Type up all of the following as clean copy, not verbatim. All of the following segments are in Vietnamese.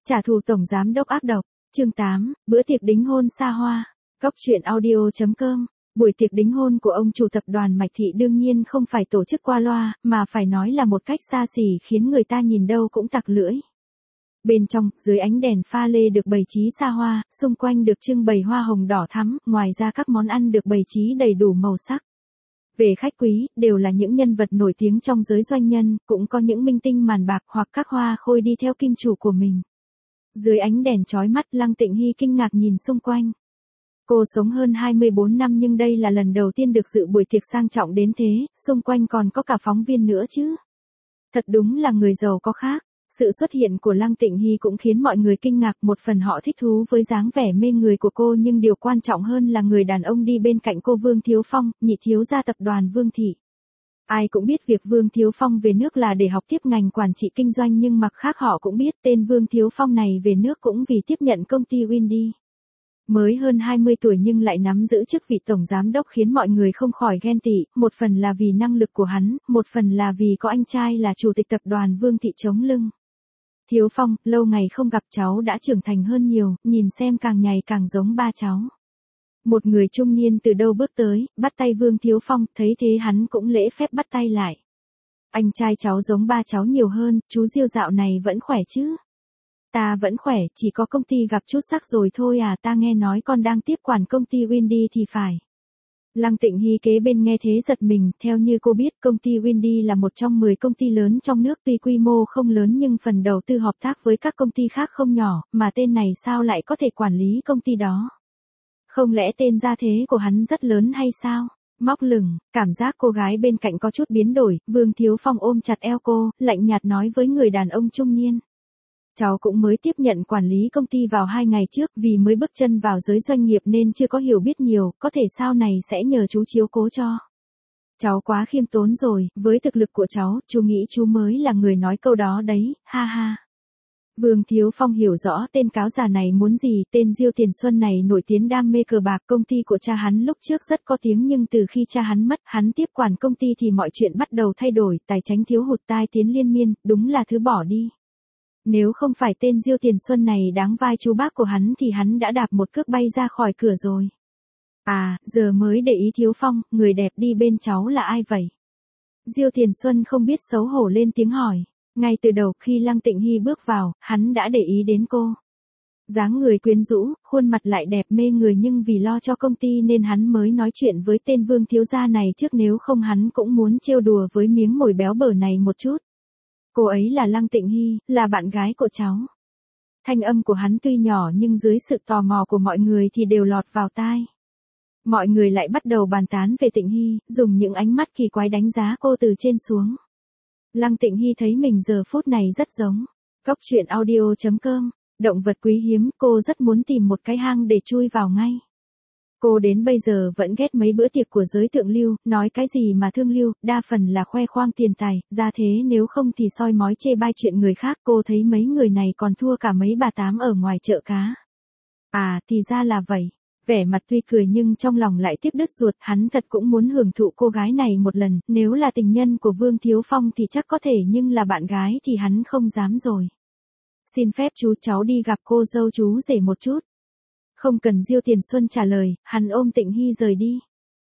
Trả thù tổng giám đốc ác độc. Chương 8, bữa tiệc đính hôn xa hoa. Góc truyện audio.com. Buổi tiệc đính hôn của ông chủ tập đoàn Mạch Thị đương nhiên không phải tổ chức qua loa, mà phải nói là một cách xa xỉ khiến người ta nhìn đâu cũng tặc lưỡi. Bên trong, dưới ánh đèn pha lê được bày trí xa hoa, xung quanh được trưng bày hoa hồng đỏ thắm, ngoài ra các món ăn được bày trí đầy đủ màu sắc. Về khách quý, đều là những nhân vật nổi tiếng trong giới doanh nhân, cũng có những minh tinh màn bạc hoặc các hoa khôi đi theo kim chủ của mình. Dưới ánh đèn chói mắt, Lăng Tịnh Hy kinh ngạc nhìn xung quanh. Cô sống hơn 24 năm nhưng đây là lần đầu tiên được dự buổi tiệc sang trọng đến thế, xung quanh còn có cả phóng viên nữa chứ. Thật đúng là người giàu có khác. Sự xuất hiện của Lăng Tịnh Hy cũng khiến mọi người kinh ngạc, một phần họ thích thú với dáng vẻ mê người của cô nhưng điều quan trọng hơn là người đàn ông đi bên cạnh cô, Vương Thiếu Phong, nhị thiếu gia tập đoàn Vương Thị. Ai cũng biết việc Vương Thiếu Phong về nước là để học tiếp ngành quản trị kinh doanh, nhưng mặt khác họ cũng biết tên Vương Thiếu Phong này về nước cũng vì tiếp nhận công ty Windy. Mới hơn 20 tuổi nhưng lại nắm giữ chức vị tổng giám đốc khiến mọi người không khỏi ghen tị, một phần là vì năng lực của hắn, một phần là vì có anh trai là chủ tịch tập đoàn Vương Thị chống lưng. Thiếu Phong, lâu ngày không gặp, cháu đã trưởng thành hơn nhiều, nhìn xem càng ngày càng giống ba cháu. Một người trung niên từ đâu bước tới, bắt tay Vương Thiếu Phong, thấy thế hắn cũng lễ phép bắt tay lại. Anh trai cháu giống ba cháu nhiều hơn, chú Diêu dạo này vẫn khỏe chứ? Ta vẫn khỏe, chỉ có công ty gặp chút rắc rồi thôi à, ta nghe nói con đang tiếp quản công ty Windy thì phải. Lăng Tịnh Hy kế bên nghe thế giật mình, theo như cô biết công ty Windy là một trong 10 công ty lớn trong nước, tuy quy mô không lớn nhưng phần đầu tư hợp tác với các công ty khác không nhỏ, mà tên này sao lại có thể quản lý công ty đó? Không lẽ tên gia thế của hắn rất lớn hay sao? Móc lửng, cảm giác cô gái bên cạnh có chút biến đổi, Vương Thiếu Phong ôm chặt eo cô, lạnh nhạt nói với người đàn ông trung niên. Cháu cũng mới tiếp nhận quản lý công ty vào 2 ngày trước, vì mới bước chân vào giới doanh nghiệp nên chưa có hiểu biết nhiều, có thể sau này sẽ nhờ chú chiếu cố cho. Cháu quá khiêm tốn rồi, với thực lực của cháu, chú nghĩ chú mới là người nói câu đó đấy, ha ha. Vương Thiếu Phong hiểu rõ tên cáo già này muốn gì, tên Diêu Tiền Xuân này nổi tiếng đam mê cờ bạc, công ty của cha hắn lúc trước rất có tiếng nhưng từ khi cha hắn mất, hắn tiếp quản công ty thì mọi chuyện bắt đầu thay đổi, tài chánh thiếu hụt, tai tiếng liên miên, đúng là thứ bỏ đi. Nếu không phải tên Diêu Tiền Xuân này đáng vai chú bác của hắn thì hắn đã đạp một cước bay ra khỏi cửa rồi. À, giờ mới để ý Thiếu Phong, người đẹp đi bên cháu là ai vậy? Diêu Tiền Xuân không biết xấu hổ lên tiếng hỏi. Ngay từ đầu khi Lăng Tịnh Hy bước vào, hắn đã để ý đến cô. Dáng người quyến rũ, khuôn mặt lại đẹp mê người, nhưng vì lo cho công ty nên hắn mới nói chuyện với tên Vương thiếu gia này trước, nếu không hắn cũng muốn trêu đùa với miếng mồi béo bở này một chút. Cô ấy là Lăng Tịnh Hy, là bạn gái của cháu. Thanh âm của hắn tuy nhỏ nhưng dưới sự tò mò của mọi người thì đều lọt vào tai. Mọi người lại bắt đầu bàn tán về Tịnh Hy, dùng những ánh mắt kỳ quái đánh giá cô từ trên xuống. Lăng Tịnh Hy thấy mình giờ phút này rất giống. Góc truyện audio.com. Động vật quý hiếm, cô rất muốn tìm một cái hang để chui vào ngay. Cô đến bây giờ vẫn ghét mấy bữa tiệc của giới thượng lưu, nói cái gì mà thương lưu, đa phần là khoe khoang tiền tài, ra thế nếu không thì soi mói chê bai chuyện người khác. Cô thấy mấy người này còn thua cả mấy bà tám ở ngoài chợ cá. À, thì ra là vậy. Vẻ mặt tuy cười nhưng trong lòng lại tiếc đứt ruột, hắn thật cũng muốn hưởng thụ cô gái này một lần, nếu là tình nhân của Vương Thiếu Phong thì chắc có thể nhưng là bạn gái thì hắn không dám rồi. Xin phép chú, cháu đi gặp cô dâu chú rể một chút. Không cần Diêu Tiền Xuân trả lời, hắn ôm Tịnh Hy rời đi.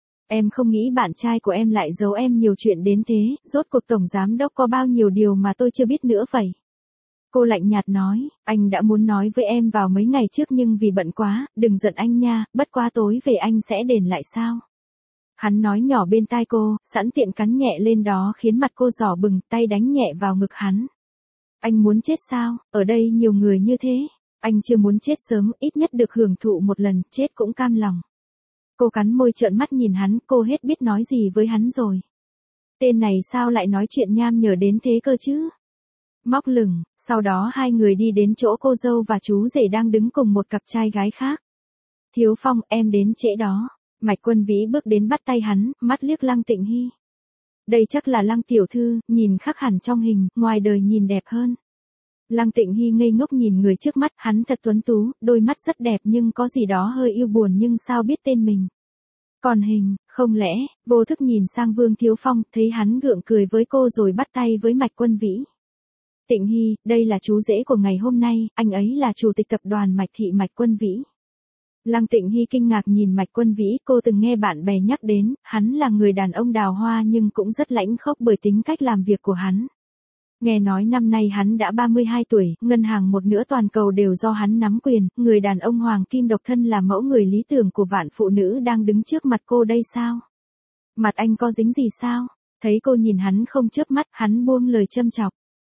Em không nghĩ bạn trai của em lại giấu em nhiều chuyện đến thế, rốt cuộc tổng giám đốc có bao nhiêu điều mà tôi chưa biết nữa vậy. Cô lạnh nhạt nói, anh đã muốn nói với em vào mấy ngày trước nhưng vì bận quá, đừng giận anh nha, bất quá tối về anh sẽ đền lại sao. Hắn nói nhỏ bên tai cô, sẵn tiện cắn nhẹ lên đó khiến mặt cô đỏ bừng, tay đánh nhẹ vào ngực hắn. Anh muốn chết sao, ở đây nhiều người như thế. Anh chưa muốn chết sớm, ít nhất được hưởng thụ một lần, chết cũng cam lòng. Cô cắn môi trợn mắt nhìn hắn, cô hết biết nói gì với hắn rồi. Tên này sao lại nói chuyện nham nhở đến thế cơ chứ? Móc lửng, sau đó hai người đi đến chỗ cô dâu và chú rể đang đứng cùng một cặp trai gái khác. Thiếu Phong, em đến trễ đó. Mạch Quân Vĩ bước đến bắt tay hắn, mắt liếc Lăng Tịnh Hy. Đây chắc là Lăng tiểu thư, nhìn khác hẳn trong hình, ngoài đời nhìn đẹp hơn. Lăng Tịnh Hy ngây ngốc nhìn người trước mắt, hắn thật tuấn tú, đôi mắt rất đẹp nhưng có gì đó hơi yêu buồn, nhưng sao biết tên mình. Còn hình, không lẽ, vô thức nhìn sang Vương Thiếu Phong, thấy hắn gượng cười với cô rồi bắt tay với Mạch Quân Vĩ. Tịnh Hy, đây là chú rể của ngày hôm nay, anh ấy là chủ tịch tập đoàn Mạch Thị Mạch Quân Vĩ. Lăng Tịnh Hy kinh ngạc nhìn Mạch Quân Vĩ, cô từng nghe bạn bè nhắc đến, hắn là người đàn ông đào hoa nhưng cũng rất lãnh khốc bởi tính cách làm việc của hắn. Nghe nói năm nay hắn đã 32 tuổi, ngân hàng một nửa toàn cầu đều do hắn nắm quyền, người đàn ông hoàng kim độc thân là mẫu người lý tưởng của vạn phụ nữ đang đứng trước mặt cô đây sao? Mặt anh có dính gì sao? Thấy cô nhìn hắn không chớp mắt, hắn buông lời châm chọc.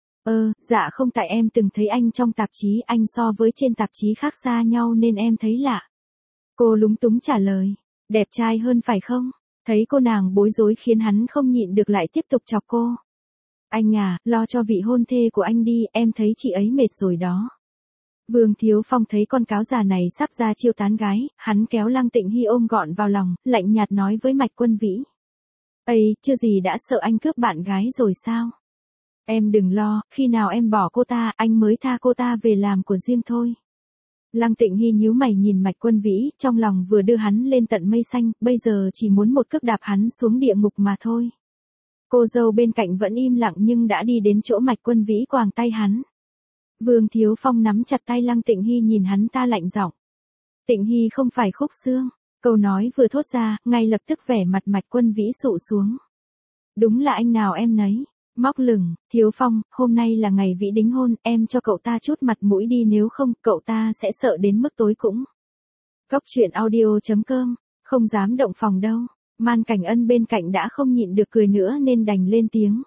Dạ không, tại em từng thấy anh trong tạp chí, anh so với trên tạp chí khác xa nhau nên em thấy lạ. Cô lúng túng trả lời, đẹp trai hơn phải không? Thấy cô nàng bối rối khiến hắn không nhịn được lại tiếp tục chọc cô. Anh à, lo cho vị hôn thê của anh đi, em thấy chị ấy mệt rồi đó. Vương Thiếu Phong thấy con cáo già này sắp ra chiêu tán gái, hắn kéo Lăng Tịnh Hy ôm gọn vào lòng, lạnh nhạt nói với Mạch Quân Vĩ. Chưa gì đã sợ anh cướp bạn gái rồi sao? Em đừng lo, khi nào em bỏ cô ta, anh mới tha cô ta về làm của riêng thôi. Lăng Tịnh Hy nhíu mày nhìn Mạch Quân Vĩ, trong lòng vừa đưa hắn lên tận mây xanh, bây giờ chỉ muốn một cước đạp hắn xuống địa ngục mà thôi. Cô dâu bên cạnh vẫn im lặng nhưng đã đi đến chỗ Mạch Quân Vĩ quàng tay hắn. Vương Thiếu Phong nắm chặt tay Lăng Tịnh Hy nhìn hắn ta lạnh giọng. Tịnh Hy không phải khúc xương. Câu nói vừa thốt ra, ngay lập tức vẻ mặt Mạch Quân Vĩ sụ xuống. Đúng là anh nào em nấy. Móc lửng, Thiếu Phong, hôm nay là ngày Vĩ đính hôn, em cho cậu ta chút mặt mũi đi, nếu không, cậu ta sẽ sợ đến mức tối cũng. Cóc truyện audio.com, không dám động phòng đâu. Man Cảnh Ân bên cạnh đã không nhịn được cười nữa nên đành lên tiếng.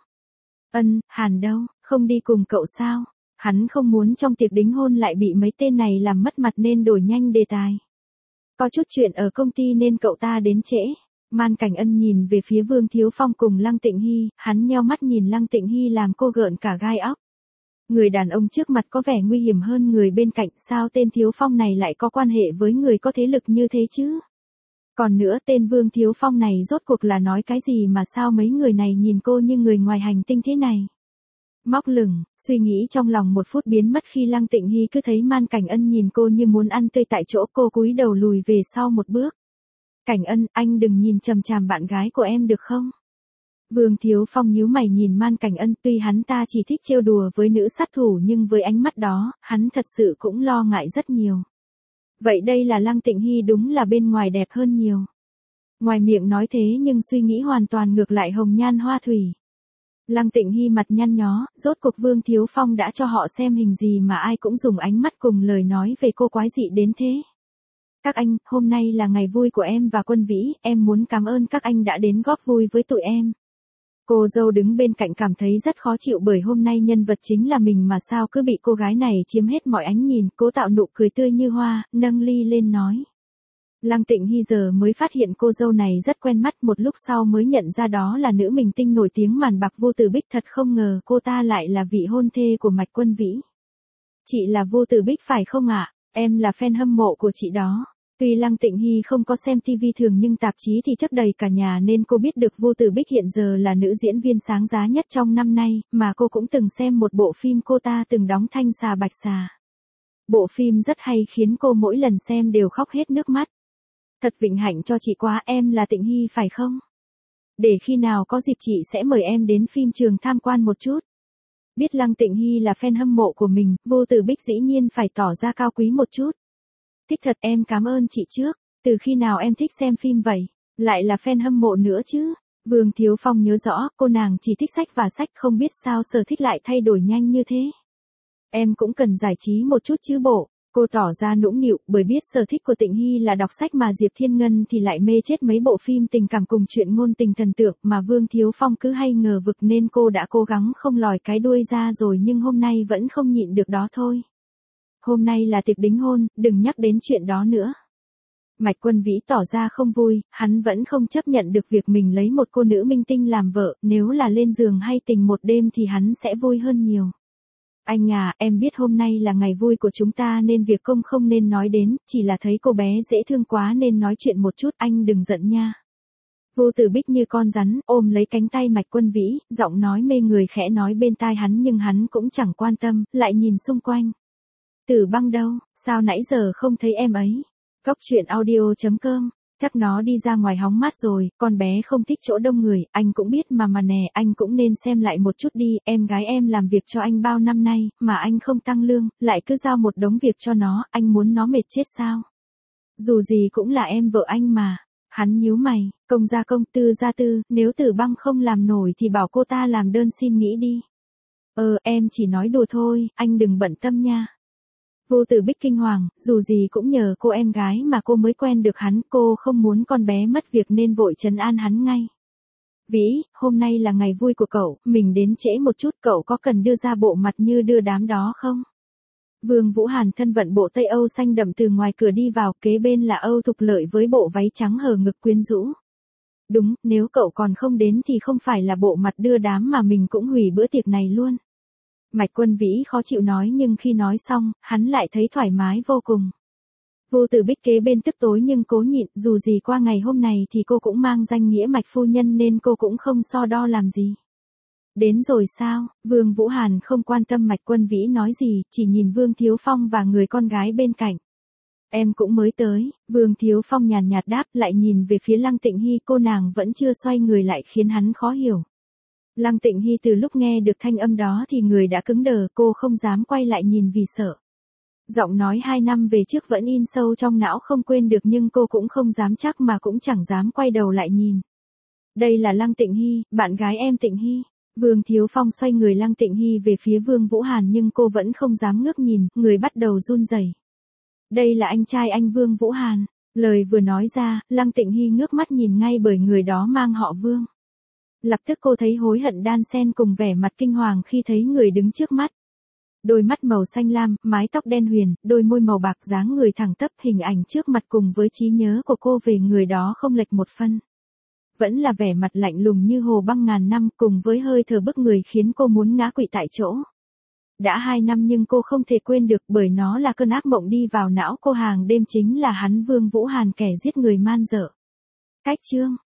Hàn đâu, không đi cùng cậu sao? Hắn không muốn trong tiệc đính hôn lại bị mấy tên này làm mất mặt nên đổi nhanh đề tài. Có chút chuyện ở công ty nên cậu ta đến trễ. Man Cảnh Ân nhìn về phía Vương Thiếu Phong cùng Lăng Tịnh Hy, hắn nheo mắt nhìn Lăng Tịnh Hy làm cô gợn cả gai óc. Người đàn ông trước mặt có vẻ nguy hiểm hơn người bên cạnh, sao tên Thiếu Phong này lại có quan hệ với người có thế lực như thế chứ? Còn nữa, tên Vương Thiếu Phong này rốt cuộc là nói cái gì mà sao mấy người này nhìn cô như người ngoài hành tinh thế này? Móc lửng, suy nghĩ trong lòng một phút biến mất khi Lăng Tịnh Hy cứ thấy Man Cảnh Ân nhìn cô như muốn ăn tươi tại chỗ, cô cúi đầu lùi về sau một bước. Cảnh Ân, anh đừng nhìn chằm chằm bạn gái của em được không? Vương Thiếu Phong nhíu mày nhìn Man Cảnh Ân, tuy hắn ta chỉ thích trêu đùa với nữ sát thủ nhưng với ánh mắt đó, hắn thật sự cũng lo ngại rất nhiều. Vậy đây là Lăng Tịnh Hy đúng là bên ngoài đẹp hơn nhiều. Ngoài miệng nói thế nhưng suy nghĩ hoàn toàn ngược lại, hồng nhan hoa thủy. Lăng Tịnh Hy mặt nhăn nhó, rốt cuộc Vương Thiếu Phong đã cho họ xem hình gì mà ai cũng dùng ánh mắt cùng lời nói về cô quái dị đến thế. Các anh, hôm nay là ngày vui của em và Quân Vĩ, em muốn cảm ơn các anh đã đến góp vui với tụi em. Cô dâu đứng bên cạnh cảm thấy rất khó chịu bởi hôm nay nhân vật chính là mình mà sao cứ bị cô gái này chiếm hết mọi ánh nhìn, cố tạo nụ cười tươi như hoa, nâng ly lên nói. Lăng Tịnh Hy giờ mới phát hiện cô dâu này rất quen mắt, một lúc sau mới nhận ra đó là nữ minh tinh nổi tiếng màn bạc Vu Tử Bích, thật không ngờ cô ta lại là vị hôn thê của Mạch Quân Vĩ. Chị là Vu Tử Bích phải không ạ? Em là fan hâm mộ của chị đó. Tuy Lăng Tịnh Hy không có xem TV thường nhưng tạp chí thì chất đầy cả nhà nên cô biết được Vu Tử Bích hiện giờ là nữ diễn viên sáng giá nhất trong năm nay, mà cô cũng từng xem một bộ phim cô ta từng đóng Thanh Xà Bạch Xà. Bộ phim rất hay khiến cô mỗi lần xem đều khóc hết nước mắt. Thật vinh hạnh cho chị quá, em là Tịnh Hy phải không? Để khi nào có dịp chị sẽ mời em đến phim trường tham quan một chút. Biết Lăng Tịnh Hy là fan hâm mộ của mình, Vu Tử Bích dĩ nhiên phải tỏ ra cao quý một chút. Thích thật, em cảm ơn chị trước. Từ khi nào em thích xem phim vậy? Lại là fan hâm mộ nữa chứ? Vương Thiếu Phong nhớ rõ, cô nàng chỉ thích sách và sách, không biết sao sở thích lại thay đổi nhanh như thế. Em cũng cần giải trí một chút chứ bộ. Cô tỏ ra nũng nịu, bởi biết sở thích của Tịnh Hy là đọc sách mà Diệp Thiên Ngân thì lại mê chết mấy bộ phim tình cảm cùng chuyện ngôn tình thần tượng mà Vương Thiếu Phong cứ hay ngờ vực nên cô đã cố gắng không lòi cái đuôi ra rồi nhưng hôm nay vẫn không nhịn được đó thôi. Hôm nay là tiệc đính hôn, đừng nhắc đến chuyện đó nữa. Mạch Quân Vĩ tỏ ra không vui, hắn vẫn không chấp nhận được việc mình lấy một cô nữ minh tinh làm vợ, nếu là lên giường hay tình một đêm thì hắn sẽ vui hơn nhiều. Anh à, em biết hôm nay là ngày vui của chúng ta nên việc công không nên nói đến, chỉ là thấy cô bé dễ thương quá nên nói chuyện một chút, anh đừng giận nha. Vu Tử Bích như con rắn, ôm lấy cánh tay Mạch Quân Vĩ, giọng nói mê người khẽ nói bên tai hắn nhưng hắn cũng chẳng quan tâm, lại nhìn xung quanh. Tử Băng đâu, sao nãy giờ không thấy em ấy? Cóc truyện audio.com Chắc nó đi ra ngoài hóng mát rồi, con bé không thích chỗ đông người, anh cũng biết mà nè, anh cũng nên xem lại một chút đi, em gái em làm việc cho anh bao năm nay, mà anh không tăng lương, lại cứ giao một đống việc cho nó, anh muốn nó mệt chết sao? Dù gì cũng là em vợ anh mà. Hắn nhíu mày, công gia công, tư gia tư, nếu Tử Băng không làm nổi thì bảo cô ta làm đơn xin nghỉ đi. Em chỉ nói đùa thôi, anh đừng bận tâm nha. Vô Tử Bích kinh hoàng, dù gì cũng nhờ cô em gái mà cô mới quen được hắn, cô không muốn con bé mất việc nên vội trấn an hắn ngay. Vĩ, hôm nay là ngày vui của cậu, mình đến trễ một chút, cậu có cần đưa ra bộ mặt như đưa đám đó không? Vương Vũ Hàn thân vận bộ Tây Âu xanh đậm từ ngoài cửa đi vào, kế bên là Âu Thục Lợi với bộ váy trắng hở ngực quyến rũ. Đúng, nếu cậu còn không đến thì không phải là bộ mặt đưa đám mà mình cũng hủy bữa tiệc này luôn. Mạch Quân Vĩ khó chịu nói nhưng khi nói xong, hắn lại thấy thoải mái vô cùng. Vô Tử Bích kế bên tức tối nhưng cố nhịn, dù gì qua ngày hôm này thì cô cũng mang danh nghĩa Mạch phu nhân nên cô cũng không so đo làm gì. Đến rồi sao? Vương Vũ Hàn không quan tâm Mạch Quân Vĩ nói gì, chỉ nhìn Vương Thiếu Phong và người con gái bên cạnh. Em cũng mới tới, Vương Thiếu Phong nhàn nhạt đáp, lại nhìn về phía Lăng Tịnh Hy, cô nàng vẫn chưa xoay người lại khiến hắn khó hiểu. Lăng Tịnh Hy từ lúc nghe được thanh âm đó thì người đã cứng đờ, cô không dám quay lại nhìn vì sợ. Giọng nói 2 năm về trước vẫn in sâu trong não không quên được nhưng cô cũng không dám chắc mà cũng chẳng dám quay đầu lại nhìn. Đây là Lăng Tịnh Hy, bạn gái em Tịnh Hy. Vương Thiếu Phong xoay người Lăng Tịnh Hy về phía Vương Vũ Hàn nhưng cô vẫn không dám ngước nhìn, người bắt đầu run rẩy. Đây là anh trai anh Vương Vũ Hàn. Lời vừa nói ra, Lăng Tịnh Hy ngước mắt nhìn ngay bởi người đó mang họ Vương. Lập tức cô thấy hối hận đan xen cùng vẻ mặt kinh hoàng khi thấy người đứng trước mắt. Đôi mắt màu xanh lam, mái tóc đen huyền, đôi môi màu bạc, dáng người thẳng tắp, hình ảnh trước mặt cùng với trí nhớ của cô về người đó không lệch một phân. Vẫn là vẻ mặt lạnh lùng như hồ băng ngàn năm cùng với hơi thở bức người khiến cô muốn ngã quỵ tại chỗ. Đã 2 năm nhưng cô không thể quên được bởi nó là cơn ác mộng đi vào não cô hàng đêm chính là hắn Vương Vũ Hàn kẻ giết người man dợ. Cách chương